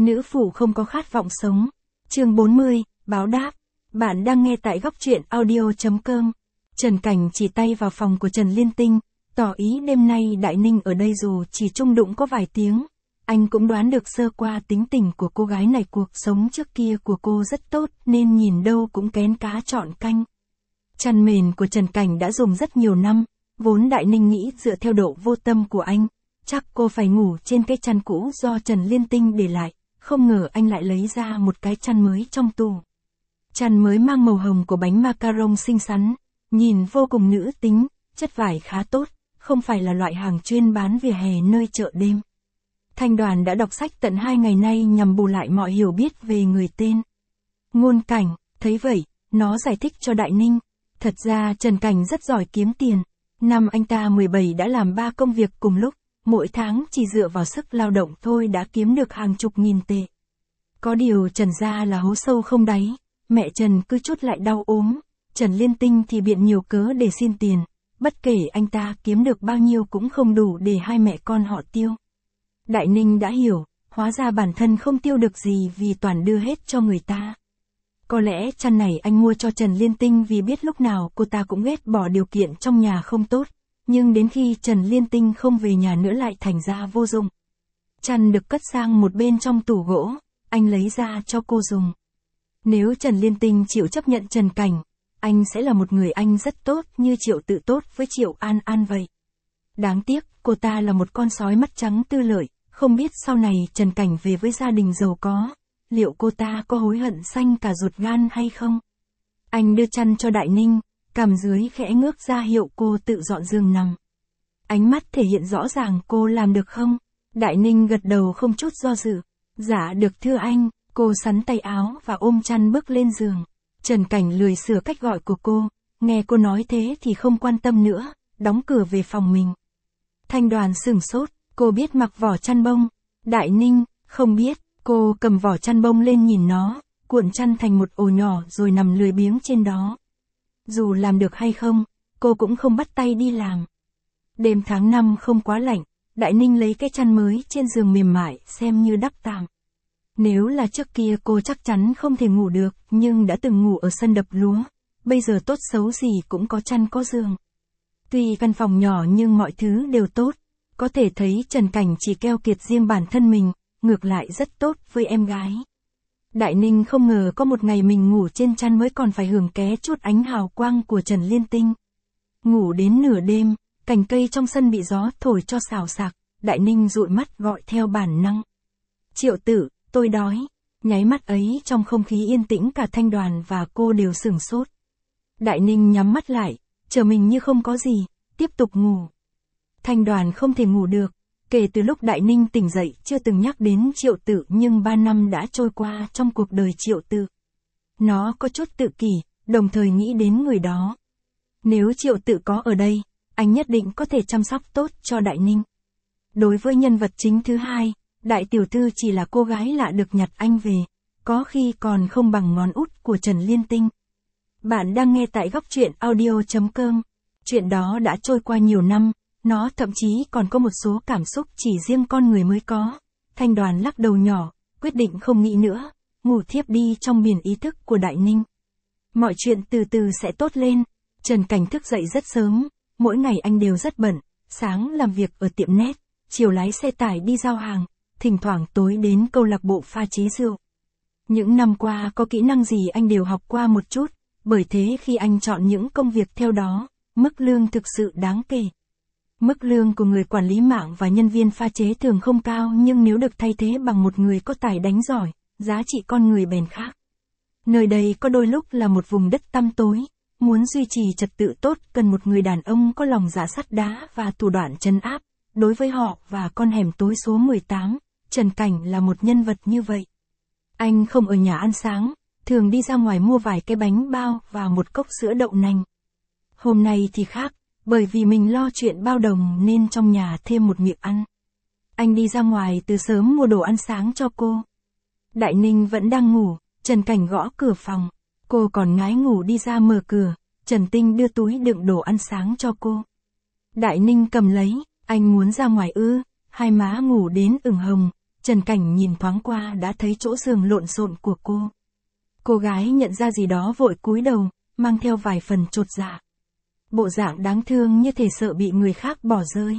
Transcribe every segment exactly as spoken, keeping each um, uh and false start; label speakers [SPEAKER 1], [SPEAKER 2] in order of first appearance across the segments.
[SPEAKER 1] Nữ phụ không có khát vọng sống. Chương bốn mươi, báo đáp. Bạn đang nghe tại góc truyện audio chấm com. Trần Cảnh chỉ tay vào phòng của Trần Liên Tinh, tỏ ý đêm nay Đại Ninh ở đây dù chỉ chung đụng có vài tiếng. Anh cũng đoán được sơ qua tính tình của cô gái này, cuộc sống trước kia của cô rất tốt nên nhìn đâu cũng kén cá chọn canh. Chăn mền của Trần Cảnh đã dùng rất nhiều năm, vốn Đại Ninh nghĩ dựa theo độ vô tâm của anh, chắc cô phải ngủ trên cái chăn cũ do Trần Liên Tinh để lại, không ngờ anh lại lấy ra một cái chăn mới trong tủ. Chăn mới mang màu hồng của bánh macaron xinh xắn, nhìn vô cùng nữ tính, chất vải khá tốt, không phải là loại hàng chuyên bán vỉa hè nơi chợ đêm. Thanh Đoàn đã đọc sách tận hai ngày nay nhằm bù lại mọi hiểu biết về người tên Ngôn Cảnh. Thấy vậy, nó giải thích cho Đại Ninh. Thật ra Trần Cảnh rất giỏi kiếm tiền. Năm anh ta mười bảy đã làm ba công việc cùng lúc, mỗi tháng chỉ dựa vào sức lao động thôi đã kiếm được hàng chục nghìn tệ. Có điều Trần gia là hố sâu không đáy, mẹ Trần cứ chút lại đau ốm, Trần Liên Tinh thì biện nhiều cớ để xin tiền, bất kể anh ta kiếm được bao nhiêu cũng không đủ để hai mẹ con họ tiêu. Đại Ninh đã hiểu, hóa ra bản thân không tiêu được gì vì toàn đưa hết cho người ta. Có lẽ chăn này anh mua cho Trần Liên Tinh vì biết lúc nào cô ta cũng ghét bỏ điều kiện trong nhà không tốt, nhưng đến khi Trần Liên Tinh không về nhà nữa lại thành ra vô dụng. Chăn được cất sang một bên trong tủ gỗ, anh lấy ra cho cô dùng. Nếu Trần Liên Tinh chịu chấp nhận Trần Cảnh, anh sẽ là một người anh rất tốt như Triệu Tự tốt với Triệu An An vậy. Đáng tiếc, cô ta là một con sói mắt trắng tư lợi, không biết sau này Trần Cảnh về với gia đình giàu có, liệu cô ta có hối hận xanh cả ruột gan hay không? Anh đưa chăn cho Đại Ninh, cằm dưới khẽ ngước ra hiệu cô tự dọn giường nằm. Ánh mắt thể hiện rõ ràng cô làm được không? Đại Ninh gật đầu không chút do dự. Dạ được thưa anh, cô xắn tay áo và ôm chăn bước lên giường. Trần Cảnh lười sửa cách gọi của cô, nghe cô nói thế thì không quan tâm nữa, đóng cửa về phòng mình. Thanh Đoàn sửng sốt, cô biết mặc vỏ chăn bông. Đại Ninh, không biết, cô cầm vỏ chăn bông lên nhìn nó, cuộn chăn thành một ổ nhỏ rồi nằm lười biếng trên đó. Dù làm được hay không, cô cũng không bắt tay đi làm. Đêm tháng năm không quá lạnh, Đại Ninh lấy cái chăn mới trên giường mềm mại xem như đắp tạm. Nếu là trước kia cô chắc chắn không thể ngủ được, nhưng đã từng ngủ ở sân đập lúa, bây giờ tốt xấu gì cũng có chăn có giường. Tuy căn phòng nhỏ nhưng mọi thứ đều tốt, có thể thấy Trần Cảnh chỉ keo kiệt riêng bản thân mình, ngược lại rất tốt với em gái. Đại Ninh không ngờ có một ngày mình ngủ trên chăn mới còn phải hưởng ké chút ánh hào quang của Trần Liên Tinh. Ngủ đến nửa đêm, cành cây trong sân bị gió thổi cho xào xạc, Đại Ninh dụi mắt gọi theo bản năng. Triệu Tử, tôi đói. Nháy mắt ấy trong không khí yên tĩnh cả Thanh Đoàn và cô đều sửng sốt. Đại Ninh nhắm mắt lại, chờ mình như không có gì, tiếp tục ngủ. Thanh Đoàn không thể ngủ được, kể từ lúc Đại Ninh tỉnh dậy chưa từng nhắc đến Triệu Tử nhưng ba năm đã trôi qua trong cuộc đời Triệu Tử. Nó có chút tự kỷ, đồng thời nghĩ đến người đó. Nếu Triệu Tử có ở đây, anh nhất định có thể chăm sóc tốt cho Đại Ninh. Đối với nhân vật chính thứ hai, Đại tiểu thư chỉ là cô gái lạ được nhặt anh về, có khi còn không bằng ngón út của Trần Liên Tinh. Bạn đang nghe tại góc truyện audio chấm com. Chuyện đó đã trôi qua nhiều năm, nó thậm chí còn có một số cảm xúc chỉ riêng con người mới có. Thanh Đoàn lắc đầu nhỏ, quyết định không nghĩ nữa, ngủ thiếp đi trong biển ý thức của Đại Ninh. Mọi chuyện từ từ sẽ tốt lên. Trần Cảnh thức dậy rất sớm, mỗi ngày anh đều rất bận, sáng làm việc ở tiệm nét, chiều lái xe tải đi giao hàng, thỉnh thoảng tối đến câu lạc bộ pha chế rượu. Những năm qua có kỹ năng gì anh đều học qua một chút, bởi thế khi anh chọn những công việc theo đó, mức lương thực sự đáng kể. Mức lương của người quản lý mạng và nhân viên pha chế thường không cao nhưng nếu được thay thế bằng một người có tài đánh giỏi, giá trị con người bèn khác. Nơi đây có đôi lúc là một vùng đất tăm tối, muốn duy trì trật tự tốt cần một người đàn ông có lòng dạ sắt đá và thủ đoạn trấn áp. Đối với họ và con hẻm tối số mười tám, Trần Cảnh là một nhân vật như vậy. Anh không ở nhà ăn sáng, thường đi ra ngoài mua vài cái bánh bao và một cốc sữa đậu nành. Hôm nay thì khác, bởi vì mình lo chuyện bao đồng nên trong nhà thêm một miệng ăn. Anh đi ra ngoài từ sớm mua đồ ăn sáng cho cô. Đại Ninh vẫn đang ngủ, Trần Cảnh gõ cửa phòng. Cô còn ngái ngủ đi ra mở cửa, Trần Tinh đưa túi đựng đồ ăn sáng cho cô. Đại Ninh cầm lấy, anh muốn ra ngoài ư, hai má ngủ đến ửng hồng, Trần Cảnh nhìn thoáng qua đã thấy chỗ giường lộn xộn của cô. Cô gái nhận ra gì đó vội cúi đầu, mang theo vài phần chột dạ. Bộ dạng đáng thương như thể sợ bị người khác bỏ rơi.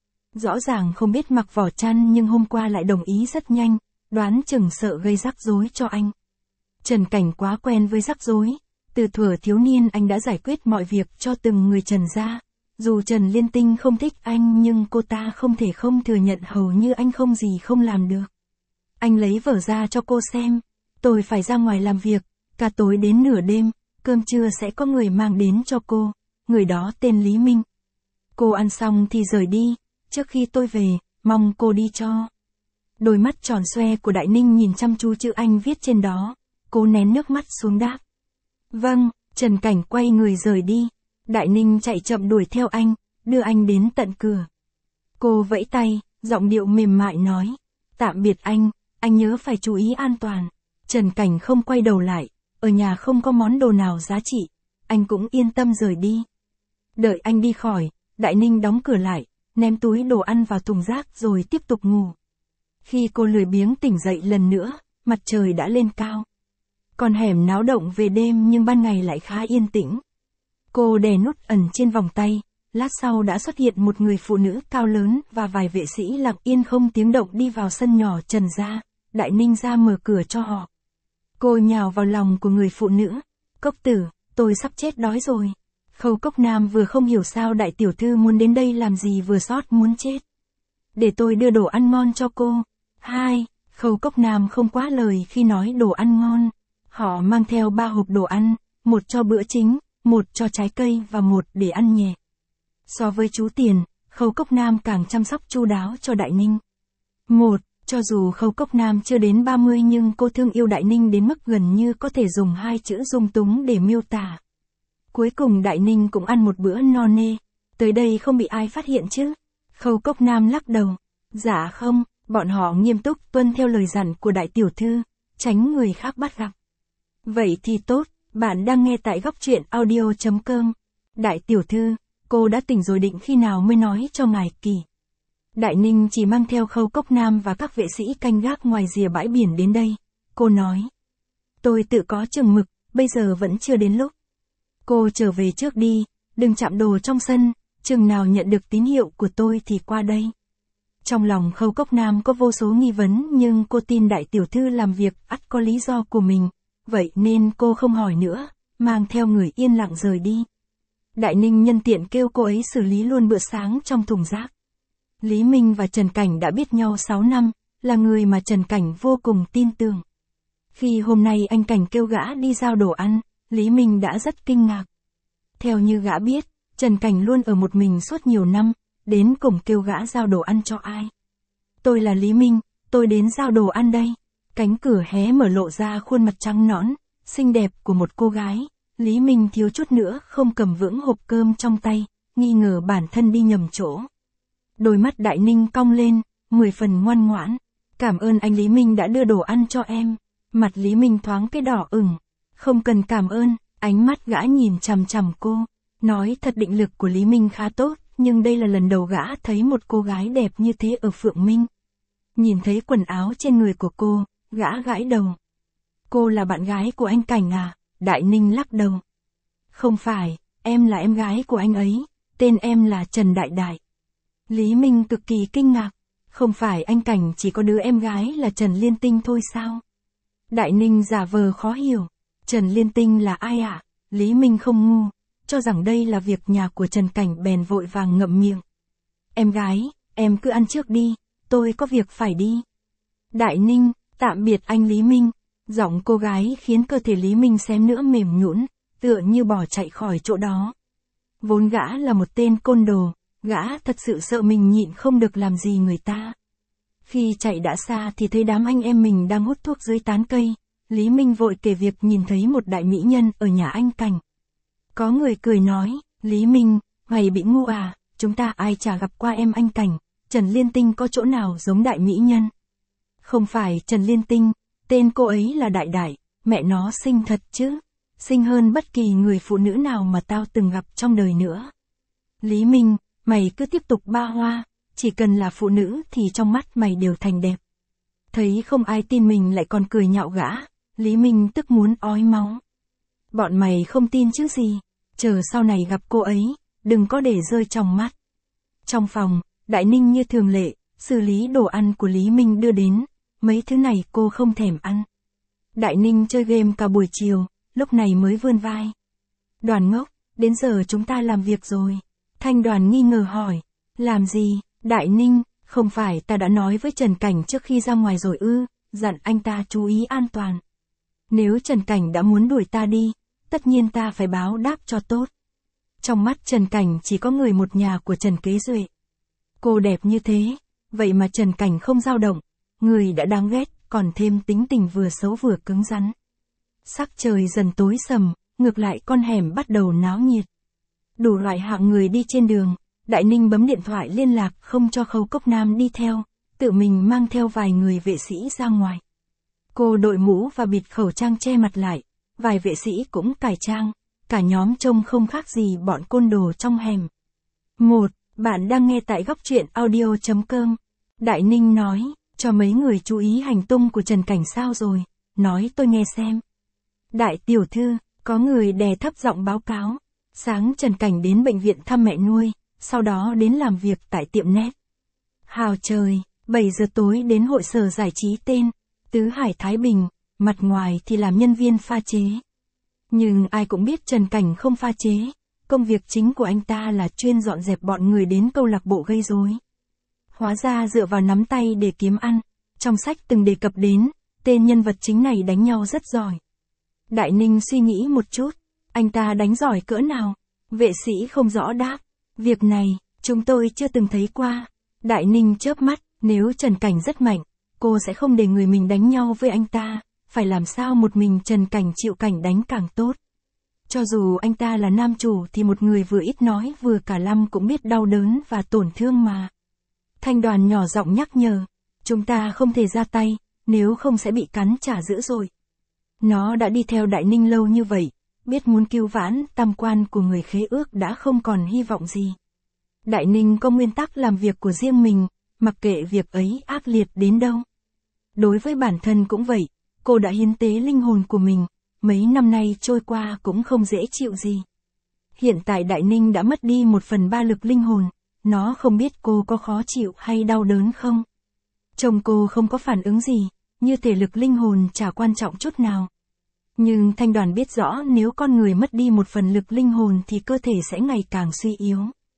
[SPEAKER 1] Rõ ràng không biết mặc vỏ chăn nhưng hôm qua lại đồng ý rất nhanh, đoán chừng sợ gây rắc rối cho anh. Trần Cảnh quá quen với rắc rối, từ thuở thiếu niên anh đã giải quyết mọi việc cho từng người Trần gia. Dù Trần Liên Tinh không thích anh nhưng cô ta không thể không thừa nhận hầu như anh không gì không làm được. Anh lấy vở ra cho cô xem, tôi phải ra ngoài làm việc, cả tối đến nửa đêm, cơm trưa sẽ có người mang đến cho cô, người đó tên Lý Minh. Cô ăn xong thì rời đi, trước khi tôi về, mong cô đi cho. Đôi mắt tròn xoe của Đại Ninh nhìn chăm chú chữ anh viết trên đó, cô nén nước mắt xuống đáp. Vâng, Trần Cảnh quay người rời đi. Đại Ninh chạy chậm đuổi theo anh, đưa anh đến tận cửa. Cô vẫy tay, giọng điệu mềm mại nói, tạm biệt anh, anh nhớ phải chú ý an toàn. Trần Cảnh không quay đầu lại, ở nhà không có món đồ nào giá trị, anh cũng yên tâm rời đi. Đợi anh đi khỏi, Đại Ninh đóng cửa lại, ném túi đồ ăn vào thùng rác rồi tiếp tục ngủ. Khi cô lười biếng tỉnh dậy lần nữa, mặt trời đã lên cao. Con hẻm náo động về đêm nhưng ban ngày lại khá yên tĩnh. Cô đè nút ẩn trên vòng tay, lát sau đã xuất hiện một người phụ nữ cao lớn và vài vệ sĩ lặng yên không tiếng động đi vào sân nhỏ Trần gia. Đại Ninh ra mở cửa cho họ. Cô nhào vào lòng của người phụ nữ. Cốc tử, tôi sắp chết đói rồi. Khâu Cốc Nam vừa không hiểu sao đại tiểu thư muốn đến đây làm gì vừa sót muốn chết. Để tôi đưa đồ ăn ngon cho cô. Hai, Khâu Cốc Nam không quá lời khi nói đồ ăn ngon. Họ mang theo ba hộp đồ ăn, một cho bữa chính, một cho trái cây và một để ăn nhẹ. So với chú Tiền, Khâu Cốc Nam càng chăm sóc chu đáo cho Đại Ninh. Một, cho dù Khâu Cốc Nam chưa đến ba mươi nhưng cô thương yêu Đại Ninh đến mức gần như có thể dùng hai chữ dung túng để miêu tả. Cuối cùng Đại Ninh cũng ăn một bữa no nê. Tới đây không bị ai phát hiện chứ? Khâu Cốc Nam lắc đầu. Dạ không, bọn họ nghiêm túc tuân theo lời dặn của đại tiểu thư, tránh người khác bắt gặp. Vậy thì tốt, bạn đang nghe tại góc truyện audio chấm com. Đại tiểu thư, cô đã tỉnh rồi định khi nào mới nói cho ngài kỳ. Đại Ninh chỉ mang theo Khâu Cốc Nam và các vệ sĩ canh gác ngoài rìa bãi biển đến đây. Cô nói. Tôi tự có chừng mực, bây giờ vẫn chưa đến lúc. Cô trở về trước đi, đừng chạm đồ trong sân, chừng nào nhận được tín hiệu của tôi thì qua đây. Trong lòng Khâu Cốc Nam có vô số nghi vấn nhưng cô tin đại tiểu thư làm việc ắt có lý do của mình. Vậy nên cô không hỏi nữa, mang theo người yên lặng rời đi. Đại Ninh nhân tiện kêu cô ấy xử lý luôn bữa sáng trong thùng rác. Lý Minh và Trần Cảnh đã biết nhau sáu năm, là người mà Trần Cảnh vô cùng tin tưởng. Khi hôm nay anh Cảnh kêu gã đi giao đồ ăn, Lý Minh đã rất kinh ngạc. Theo như gã biết, Trần Cảnh luôn ở một mình suốt nhiều năm, đến cùng kêu gã giao đồ ăn cho ai. Tôi là Lý Minh, tôi đến giao đồ ăn đây. Cánh cửa hé mở lộ ra khuôn mặt trắng nõn, xinh đẹp của một cô gái. Lý Minh thiếu chút nữa không cầm vững hộp cơm trong tay, nghi ngờ bản thân đi nhầm chỗ. Đôi mắt Đại Ninh cong lên, mười phần ngoan ngoãn. Cảm ơn anh Lý Minh đã đưa đồ ăn cho em. Mặt Lý Minh thoáng cái đỏ ửng. Không cần cảm ơn, ánh mắt gã nhìn chằm chằm cô. Nói thật định lực của Lý Minh khá tốt, nhưng đây là lần đầu gã thấy một cô gái đẹp như thế ở Phượng Minh. Nhìn thấy quần áo trên người của cô, gã gãi đầu. Cô là bạn gái của anh Cảnh à? Đại Ninh lắc đầu. Không phải, em là em gái của anh ấy, tên em là Trần Đại Đại. Lý Minh cực kỳ kinh ngạc. Không phải anh Cảnh chỉ có đứa em gái là Trần Liên Tinh thôi sao? Đại Ninh giả vờ khó hiểu. Trần Liên Tinh là ai ạ? À? Lý Minh không ngu, cho rằng đây là việc nhà của Trần Cảnh bèn vội vàng ngậm miệng. Em gái, em cứ ăn trước đi, tôi có việc phải đi. Đại Ninh, tạm biệt anh Lý Minh. Giọng cô gái khiến cơ thể Lý Minh xém nữa mềm nhũn, tựa như bỏ chạy khỏi chỗ đó. Vốn gã là một tên côn đồ, gã thật sự sợ mình nhịn không được làm gì người ta. Khi chạy đã xa thì thấy đám anh em mình đang hút thuốc dưới tán cây. Lý Minh vội kể việc nhìn thấy một đại mỹ nhân ở nhà anh Cảnh. Có người cười nói, Lý Minh, mày bị ngu à, chúng ta ai chả gặp qua em anh Cảnh, Trần Liên Tinh có chỗ nào giống đại mỹ nhân. Không phải Trần Liên Tinh, tên cô ấy là Đại Đại, mẹ nó xinh thật chứ, xinh hơn bất kỳ người phụ nữ nào mà tao từng gặp trong đời nữa. Lý Minh, mày cứ tiếp tục ba hoa, chỉ cần là phụ nữ thì trong mắt mày đều thành đẹp. Thấy không ai tin mình lại còn cười nhạo gã, Lý Minh tức muốn ói máu. Bọn mày không tin chứ gì, chờ sau này gặp cô ấy, đừng có để rơi trong mắt. Trong phòng, Đại Ninh như thường lệ, xử lý đồ ăn của Lý Minh đưa đến, mấy thứ này cô không thèm ăn. Đại Ninh chơi game cả buổi chiều, lúc này mới vươn vai. Đoàn ngốc, đến giờ chúng ta làm việc rồi. Thanh Đoàn nghi ngờ hỏi, làm gì, Đại Ninh, không phải ta đã nói với Trần Cảnh trước khi ra ngoài rồi ư, dặn anh ta chú ý an toàn. Nếu Trần Cảnh đã muốn đuổi ta đi, tất nhiên ta phải báo đáp cho tốt. Trong mắt Trần Cảnh chỉ có người một nhà của Trần Kế Duệ. Cô đẹp như thế, vậy mà Trần Cảnh không dao động, người đã đáng ghét, còn thêm tính tình vừa xấu vừa cứng rắn. Sắc trời dần tối sầm, ngược lại con hẻm bắt đầu náo nhiệt. Đủ loại hạng người đi trên đường, Đại Ninh bấm điện thoại liên lạc không cho Khâu Cốc Nam đi theo, tự mình mang theo vài người vệ sĩ ra ngoài. Cô đội mũ và bịt khẩu trang che mặt lại, vài vệ sĩ cũng cải trang, cả nhóm trông không khác gì bọn côn đồ trong hẻm. Một, bạn đang nghe tại góc truyện audio chấm com. Đại Ninh nói, cho mấy người chú ý hành tung của Trần Cảnh sao rồi, nói tôi nghe xem. Đại tiểu thư, có người đè thấp giọng báo cáo. Sáng Trần Cảnh đến bệnh viện thăm mẹ nuôi, sau đó đến làm việc tại tiệm net. Hào trời, bảy giờ tối đến hội sở giải trí tên Tứ Hải Thái Bình, mặt ngoài thì làm nhân viên pha chế. Nhưng ai cũng biết Trần Cảnh không pha chế, công việc chính của anh ta là chuyên dọn dẹp bọn người đến câu lạc bộ gây rối. Hóa ra dựa vào nắm tay để kiếm ăn, trong sách từng đề cập đến, tên nhân vật chính này đánh nhau rất giỏi. Đại Ninh suy nghĩ một chút, anh ta đánh giỏi cỡ nào? Vệ sĩ không rõ đáp, việc này, chúng tôi chưa từng thấy qua. Đại Ninh chớp mắt, nếu Trần Cảnh rất mạnh, cô sẽ không để người mình đánh nhau với anh ta, phải làm sao một mình Trần Cảnh chịu cảnh đánh càng tốt. Cho dù anh ta là nam chủ thì một người vừa ít nói vừa cả lăm cũng biết đau đớn và tổn thương mà. Thanh Đoàn nhỏ giọng nhắc nhở, chúng ta không thể ra tay, nếu không sẽ bị cắn trả dữ rồi. Nó đã đi theo Đại Ninh lâu như vậy, biết muốn cứu vãn tam quan của người khế ước đã không còn hy vọng gì. Đại Ninh có nguyên tắc làm việc của riêng mình, mặc kệ việc ấy ác liệt đến đâu. Đối với bản thân cũng vậy, cô đã hiến tế linh hồn của mình, mấy năm nay trôi qua cũng không dễ chịu gì. Hiện tại Đại Ninh đã mất đi một phần ba lực linh hồn, nó không biết cô có khó chịu hay đau đớn không. Chồng cô không có phản ứng gì, như thể lực linh hồn chả quan trọng chút nào. Nhưng Thanh Đoàn biết rõ nếu con người mất đi một phần lực linh hồn thì cơ thể sẽ ngày càng suy yếu.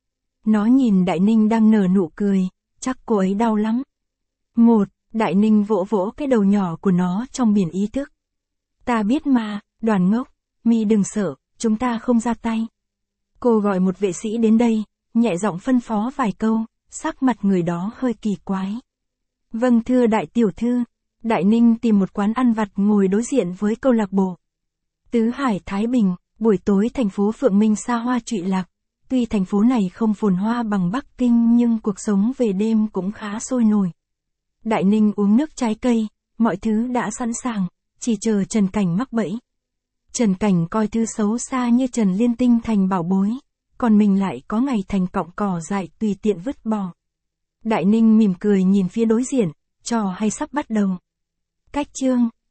[SPEAKER 1] Nó nhìn Đại Ninh đang nở nụ cười, chắc cô ấy đau lắm. Một, Đại Ninh vỗ vỗ cái đầu nhỏ của nó trong biển ý thức. Ta biết mà, Đoàn ngốc, mi đừng sợ, chúng ta không ra tay. Cô gọi một vệ sĩ đến đây, nhẹ giọng phân phó vài câu, sắc mặt người đó hơi kỳ quái. Vâng thưa đại tiểu thư. Đại Ninh tìm một quán ăn vặt ngồi đối diện với câu lạc bộ. Tứ Hải Thái Bình, buổi tối thành phố Phượng Minh xa hoa trụy lạc. Tuy thành phố này không phồn hoa bằng Bắc Kinh nhưng cuộc sống về đêm cũng khá sôi nổi. Đại Ninh uống nước trái cây, mọi thứ đã sẵn sàng, chỉ chờ Trần Cảnh mắc bẫy. Trần Cảnh coi thứ xấu xa như Trần Liên Tinh thành bảo bối, còn mình lại có ngày thành cọng cỏ dại tùy tiện vứt bỏ. Đại Ninh mỉm cười nhìn phía đối diện, trò hay sắp bắt đầu. Cách chương